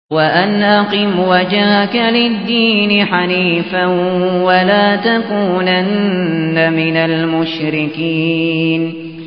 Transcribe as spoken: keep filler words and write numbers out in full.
وأن أقم وجهك للدين حنيفا ولا تكونن من المشركين